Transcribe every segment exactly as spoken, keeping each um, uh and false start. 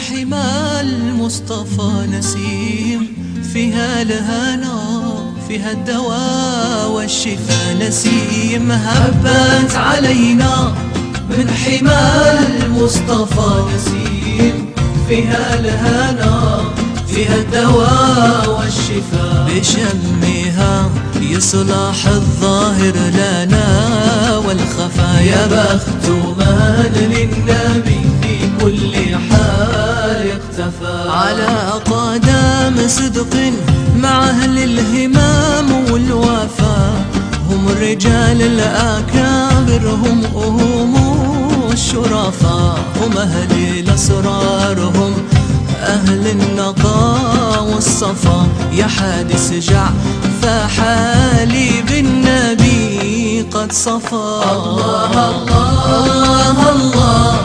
حمى المصطفى نسيم، فيها الهنا فيها الدواء والشفاء نسيم. هبت علينا من حمى المصطفى نسيم، فيها الهنا فيها الدواء والشفاء. بشمها يصلح الظاهر لنا والخفا، يا بخت من للنبي في كل حال اقتفى. على قدم صدق مع أهل الهمام والوفا، هم الرجال الأكابر هم هم الشرفاء، هم أهل الأسرار هم أهل النقاء والصفا. يا حادث جع فحالي بالنبي قد صفى. الله الله الله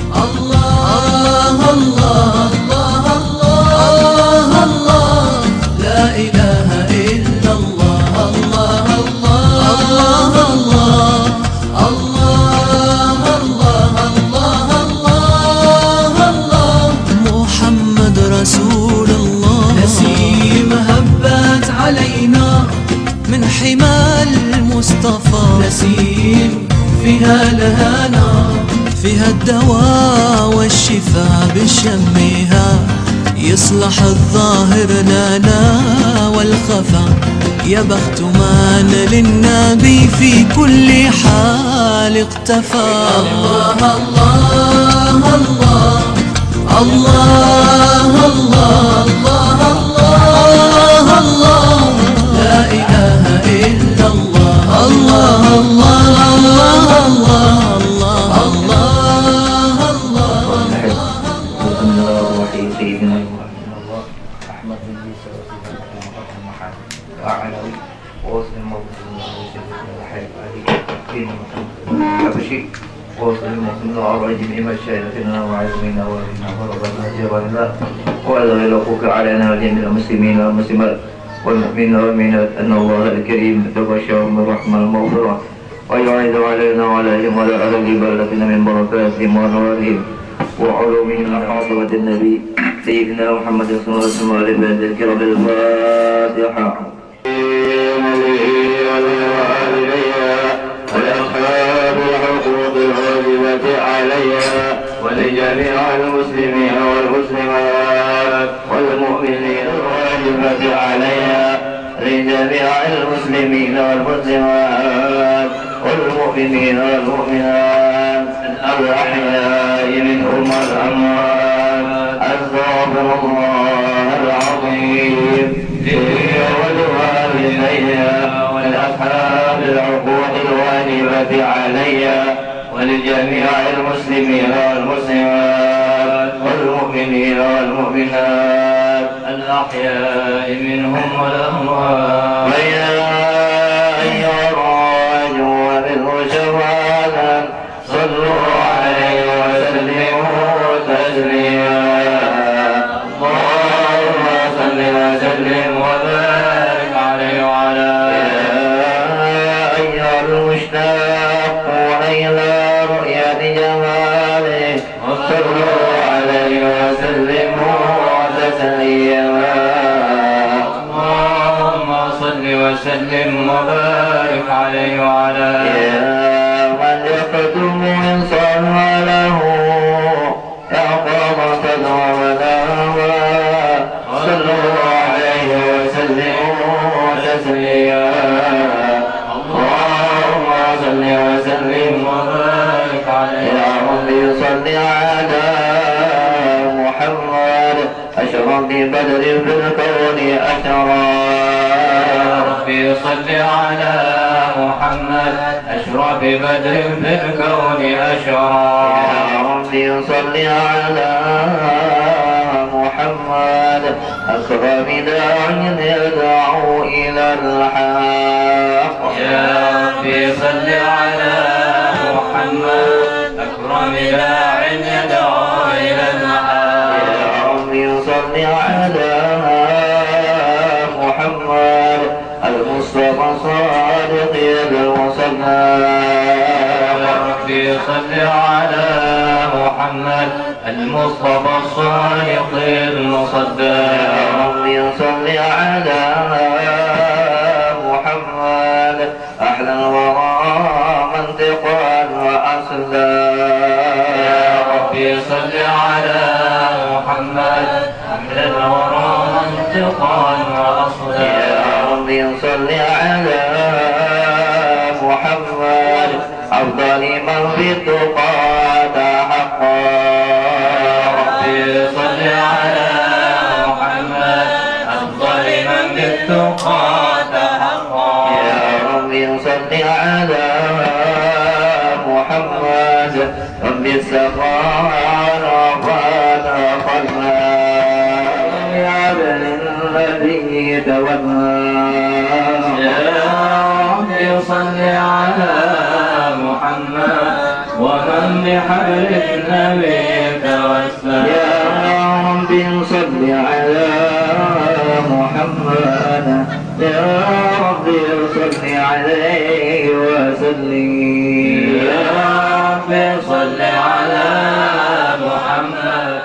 الله الله الله الله الله، لا إله إلا الله. الله الله الله الله الله الله الله، محمد رسول الله. نسيم هبت علينا من حمى المصطفى نسيم، فيها الهنا فيها الدواء والشفاء. بشمها يصلح الظاهر لنا والخفا، يا بخت من للنبي في كل حال اقتفى. الله الله الله الله الله الله الله، لا إله إلا الله. الله الله الله الله الله الله. بسم الله الرحمن الرحيم. أحمد بن يوسف وأعلوي ووصل الموت الحي علي بن محمد الحبشي، ووصل الموت العرج بما شاهدنا وعلمنا ورنا وربنا جبرنا، وأذغل أخوك علينا وجميع المسلمين والمسلمات والمؤمنين والمؤمنات أن الله الكريم تبشرهم بالرحمة المغفرة، ويعيد علينا وعليهم وعلى أهل بلدنا من بركاتهم ونورهم وعلومهم عاصمة النبي سيدنا محمد صلى الله عليه وسلم وعلى آله الكرام. الفاتحة. والأصحاب الحقوق الواجبة عليها ولجميع المسلمين والمسلمات والمؤمنين الواجبة عليها لجميع المسلمين والمسلمات والمؤمنين والمؤمنات الأحياء منهم والأموات. أستغفر الله العظيم لي ولوالديها ولأصحاب العقوق الواجبة عليها ولجميع المسلمين والمسلمات والمؤمنين والمؤمنات الأحياء منهم والأموات. ويا أيها الراجون بالمشفعات صلوا عليه وسلموا تسليما. اللهم صل وسلم وبارك عليه وعلى أيها المشتاقون إلى رؤية جماله صلوا عليه وسلموا تسليما. اللهم صل وسلم وبارك عليه وعلى من يقدم إنسان له إعظام ومنامه صلوا عليه وسلموا تسليما. اللهم صل وسلم وبارك عليه. يا ربي صل على محمد أشرف بدر في الكون أشرف. يا ربي صل على محمد أشرف بدر في الكون أشرف. يا ربي صل على محمد أكرم داع يدعو إلى الحق. يا ربي صل على محمد أكرم داع يدعو إلى الحق. يا ربي صل على محمد المصطفى صادق المصنع. يا ربي صل على محمد المصطفى الصادق المصدق. يا ربي صل على محمد أحلى الورى منطقا وأصلا. يا ربي صل على محمد أحلى الورى منطقا وأصلا. يا ربي صل على محمد أفضل من في التقى تحقا. يا ربي صل على محمد أفضل من في التقى تحقا. يا ربي صل على محمد رب السخاء رفعت قلبا يا ابن الذي تولى. يا ربي صل على محمد ومن بحبل النبي توسل. يا ربي صل على محمد يا ربي صل عليه وسلم. يا ربي صل على محمد.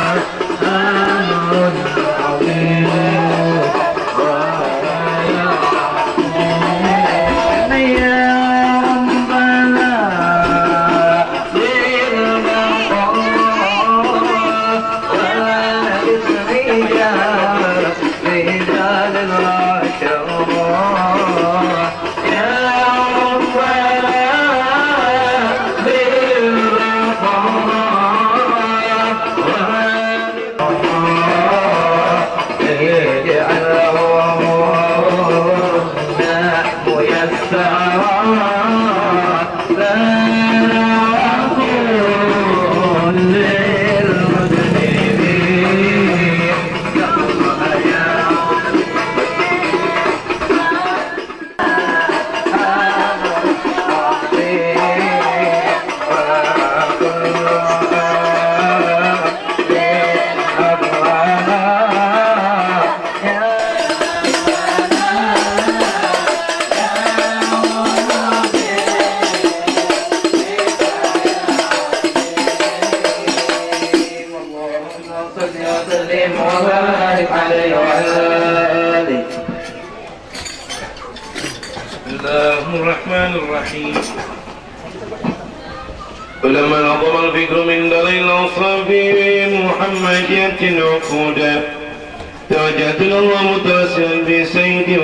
ولما نظم الفكر من دار الأوصاف محمدية العقود توجهت إلى الله متوسلا بسيدي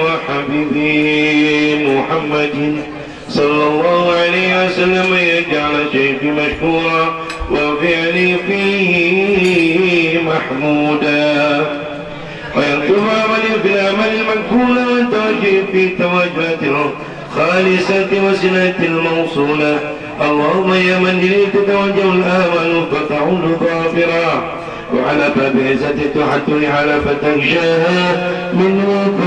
وحبيبي محمد صلى الله عليه وسلم يجعل شيخي مشكورا وفعلي فيه محمودا ويكتب عملي في الأعمال المقبولة والتوجه في توجهات خالصة وسنة الموصولة. اللهم يا من إليه تتوجه الآمال فتعود ظافرا وعلى باب عزة تحت حلفة شاها من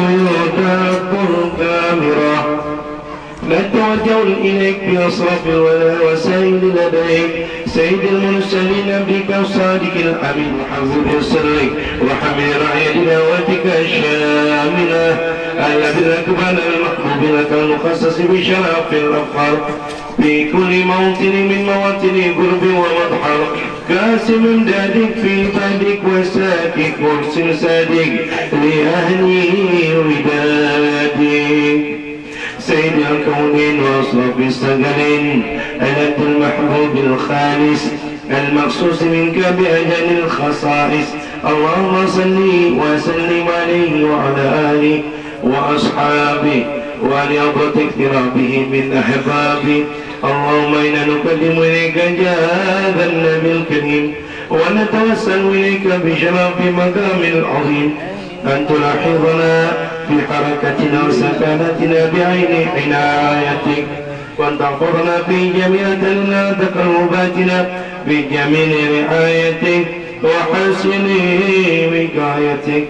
قيود كامرة. نتوجه إليك بأصرف الولا وسائل لديك سيد المرسلين بك الصادق الحبيب حبيب سرك وحمل رعي دعوتك الشاملة الذي الأكبر المحبوب لك المخصص بشرف الأفخار في كل موطن من مواطن قرب ومظهر كاسم دادك في بدك وساكك مرسل صادق لأهل ودادك سيد الكونين وأصرف السجلين أنت المحبوب الخالص المخصوص منك بأجل الخصائص. اللهم صل وسلم عليه وعلى آله وأصحابه وأن يضبط اقترابه من أحبابه. اللهم إنا نقدم إليك جهاز النبي الكريم ونتوسل إليك بشرف مقام العظيم أن تلاحظنا في حركتنا وسكنتنا بعين عنايتك وأن تحفظنا في جميع تقرباتنا بجميل رعايتك وحسن وقايتك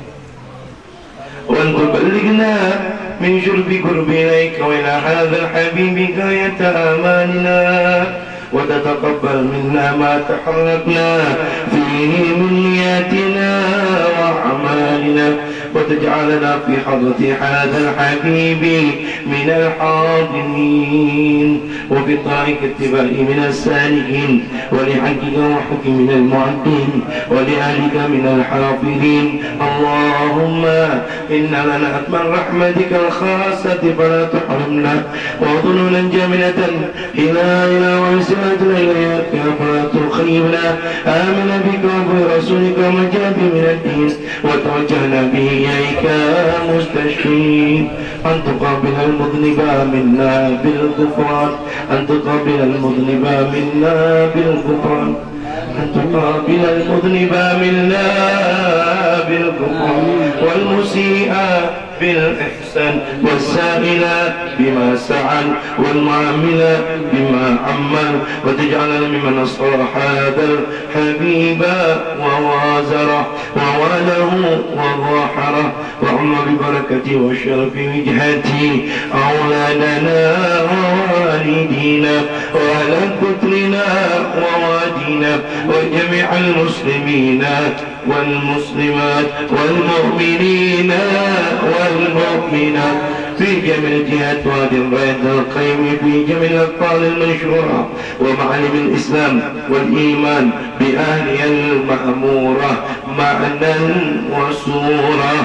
وأن تبلغنا من شرب قرب إليك وإلى هذا الحبيب غاية آمالنا وتتقبل منا ما تحركنا فيه من نياتنا وأعمالنا وتجعلنا في حضرة هذا الحبيب من الحاضرين، وفي طريق اتباعه من السالكين، ولحقك وحكم من المعدين، ولأهلك من الحافظين. اللهم إن لنا أتمنى رحمتك الخاصة فلا تحرمنا، وظنونا جاملة إلى إلى وسعة إليك فلا تخيبنا. آمنا بك وبرسولك ومجاب من الدين، وتوجهنا به إليك مستشفين. أن تقابل المذنب منا بالغفران، أن تقابل المذنب منا بالغفران، أن تقابل المذنب منا بالغفران، والمسيء بالإحسان، والسائل بما سعى، والمعامل بما عمل، وتجعلنا ممن نصر هذا الحبيب ووازره وواله وظاهره، وعم ببركته وشرف وجهته أولادنا ووالدينا وأهل كترنا ووادينا وجميع المسلمين والمسلمات والمؤمنين والمؤمنات في جميع الجهات وادي الراية القيم، في جميع الأبطال المنشورة ومعالم الإسلام والإيمان بأهلها المأمورة معنى وصورة.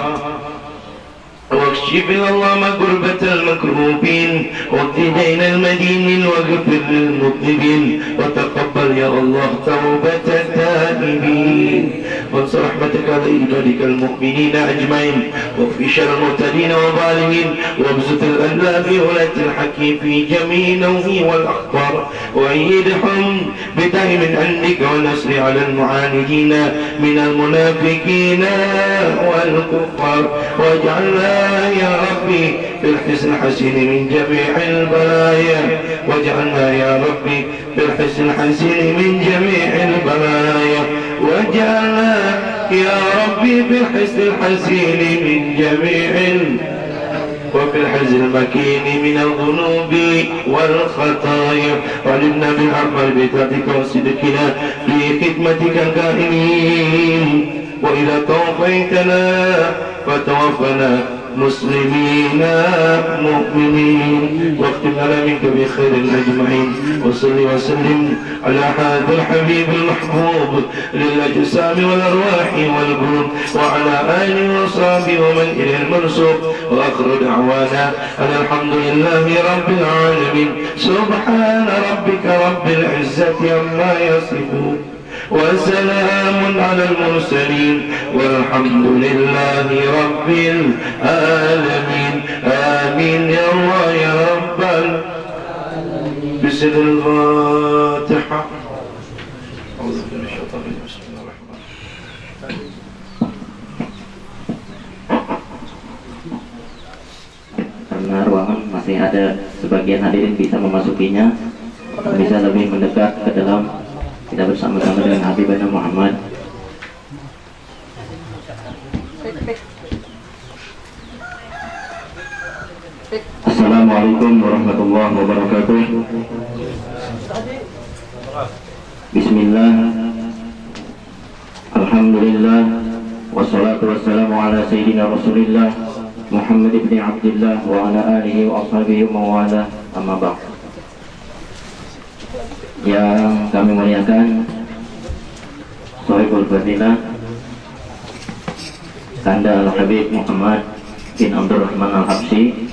واكشف اللهم كربة المكروبين، واقض دين المدينين، واغفر للمذنبين، وتقبل يا الله توبة التائبين، وانصر رحمتك على عبادك المؤمنين أجمعين، واكف شر المعتدين والظالمين، وابسط الأنباب ولاة الحكيم في جميع نومه والأخبار، وأيدهم بدعم عندك والنصر على المعاندين من المنافقين والكفار، واجعلنا يا ربي بالحسن الحسين من جميع البلايا، واجعلنا يا ربي بالحسن الحسين من جميع البلايا، واجعلنا يا ربي بالحسن الحسين من جميع وفي الحزن المكين من الذنوب والخطايا، وعلمنا بالأعمال بطاعتك وصدقنا في خدمتك الكائنين، وإذا توفيتنا فتوفنا مسلمين مؤمنين، واختم لنا منك بخير أجمعين. وصل وسلم على هذا الحبيب المحبوب للأجسام والأرواح والقلوب، وعلى آله وصحبه ومن إليه المنسوب، وآخر دعوانا أن الحمد لله رب العالمين. سبحان ربك رب العزة عما يصفون، وسلام على المرسلين، والحمد لله رب العالمين. آمين يا الله يا رب العالمين. بسم الفاتحة. أعوذ بالله من الشيطان الرجيم. بسم الله الرحمن الرحيم. Karena ruangan masih ada sebagian hadirin bisa memasukinya, bisa lebih mendekat ke dalam. Kita bersama-sama dengan Habibana Muhammad. Assalamualaikum warahmatullahi wabarakatuh. Bismillah, alhamdulillah, wassalatu wassalamu ala sayyidina Rasulillah Muhammad ibn Abdullah wa ala alihi wa ashabihi wa wala, amma ba'd. Yang kami muliakan Sohibul Fadilah Kanda Al-Habib Muhammad bin Abdurrahman Al-Habsyi,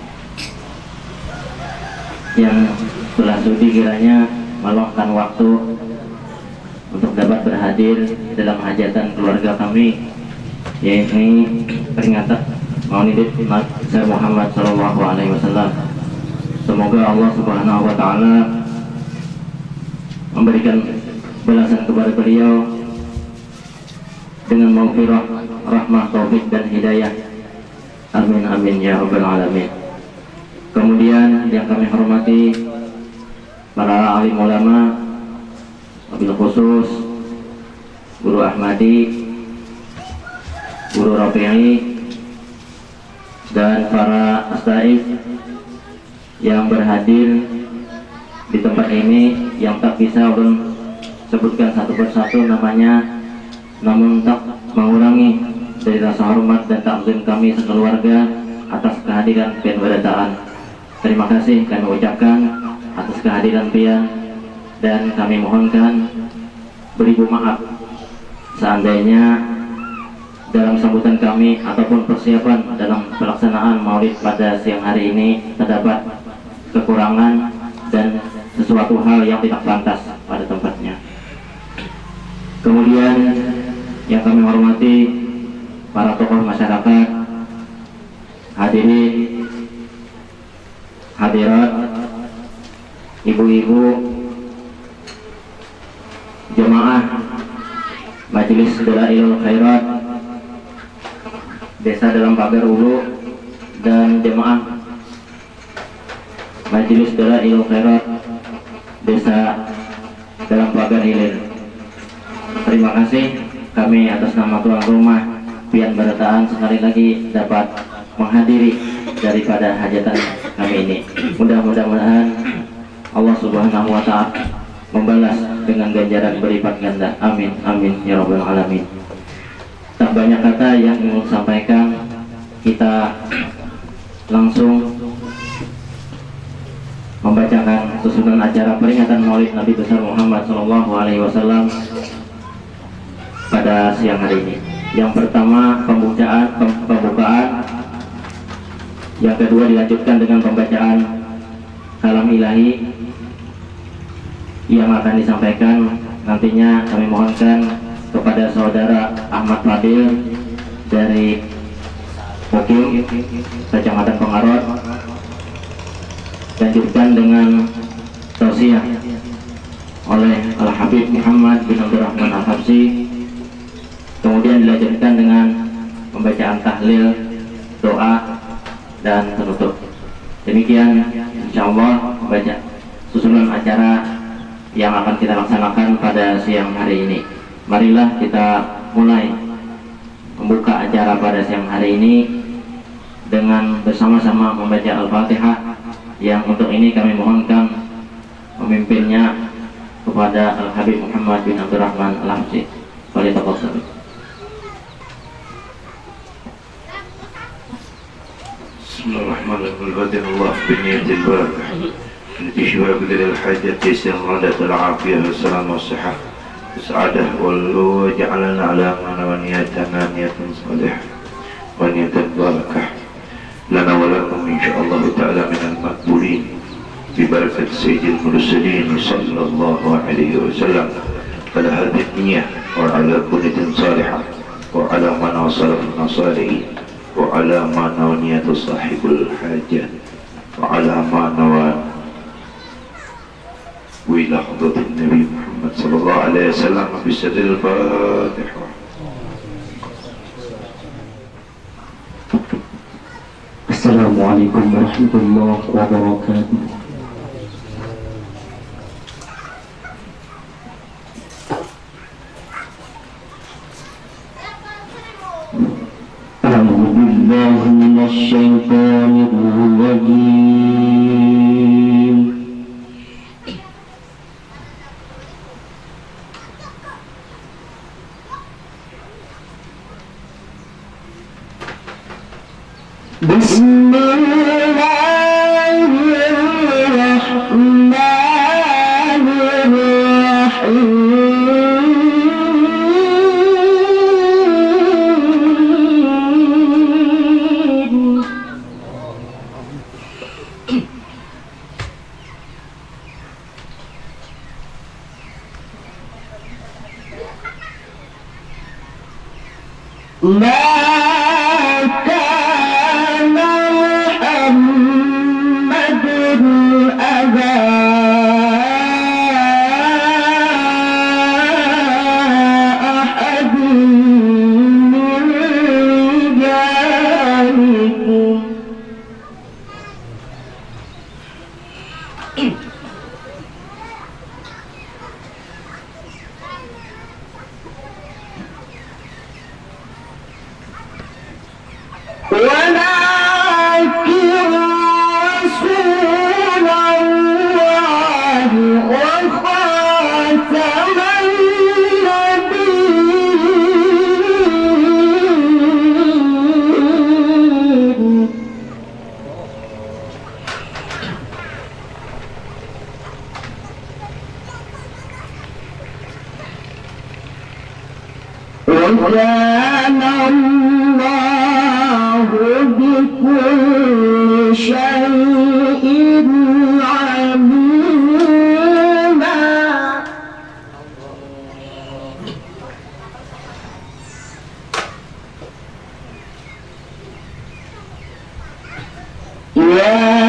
yang telah sudi kiranya meluangkan waktu untuk dapat berhadir dalam hajatan keluarga kami, yaitu peringatan Maulid Nabi Muhammad Shallallahu Alaihi Wasallam. Semoga Allah Subhanahu Wa Taala memberikan balasan kepada beliau dengan maghfirah, rahmah, taufik dan hidayah. Amin amin ya rabbal alamin. Kemudian yang kami hormati para alim ulama, wabil khusus Guru Ahmadi, Guru Rafi'i, dan para astaif yang berhadir di tempat ini, yang tak bisa ulun sebutkan satu persatu namanya, namun tak mengurangi dari rasa hormat dan takzim kami sekeluarga atas kehadiran pian berataan. Terima kasih kami ucapkan atas kehadiran pian, dan kami mohonkan beribu maaf seandainya dalam sambutan kami ataupun persiapan dalam pelaksanaan maulid pada siang hari ini terdapat kekurangan dan sesuatu hal yang tidak pantas pada tempatnya. Kemudian yang kami hormati para tokoh masyarakat, hadirin, hadirat, ibu-ibu, jemaah Majelis Dalailul Khairat Desa Dalam Pagar Ulu dan jemaah Majelis Dalailul Khairat Desa Dalam Pagar Hilir. Terima kasih kami atas nama tuan rumah pian berataan sekali lagi dapat menghadiri daripada hajatan kami ini. Mudah-mudahan Allah Subhanahu wa Ta'ala membalas dengan ganjaran berlipat ganda. Amin amin ya rabbal alamin. Tak banyak kata yang ingin sampaikan, kita langsung membacakan susunan acara peringatan Maulid Nabi besar Muhammad Shallallahu Alaihi Wasallam pada siang hari ini. Yang pertama pembukaan, pembukaan. Yang kedua dilanjutkan dengan pembacaan kalam ilahi yang akan disampaikan nantinya. Kami mohonkan kepada saudara Ahmad Fadil dari Pokim Kecamatan Pengarot, lanjutkan dengan tausiah oleh Al-Habib Muhammad bin Abdurrahman Al-Habsyi, kemudian dilanjutkan dengan pembacaan tahlil, doa, dan penutup. Demikian insyaallah baca susunan acara yang akan kita laksanakan pada siang hari ini. Marilah kita mulai membuka acara pada siang hari ini dengan bersama-sama membaca Al-Fatihah, yang untuk ini kami mohonkan pemimpinnya kepada Al-Habib Muhammad bin Abdurrahman Al-Habsyi. Waliyatafadhal. Bismillahirrahmanirrahim. Allah biniyatil barakah التي شفاء قدر الحاجة تيسير الغداة العافية والسلام والصحة والسعادة وجعلنا على ما ونياتنا نية صالحة ونية بركة لنا ولكم إن شاء الله تعالى من المقبولين ببركة سيد المرسلين صلى الله عليه وسلم. على هذه النية وعلى كنية صالحة وعلى ما نوصل في المصالح وعلى ما نونية صاحب الحاجة وعلى ما نوى وإلى حضرة النبي محمد صلى الله عليه وسلم بسر الفاتحة. السلام عليكم ورحمة الله وبركاته. أعوذ بالله من الشيطان الرجيم. بسم الله الرحمن الرحيم. ما وكان الله بكل شيء عليما. يا